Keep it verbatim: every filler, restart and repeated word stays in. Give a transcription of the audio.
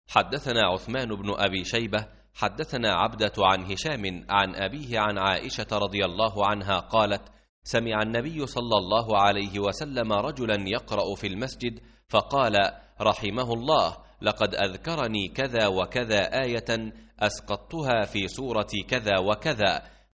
حدثنا عثمان بن أبي شيبة حدثنا عبدة عن هشام عن أبيه عن عائشة رضي الله عنها قالت: سمع النبي صلى الله عليه وسلم رجلا يقرأ في المسجد فقال: رحمه الله، لقد أذكرني كذا وكذا آية أسقطتها في سورة كذا وكذا،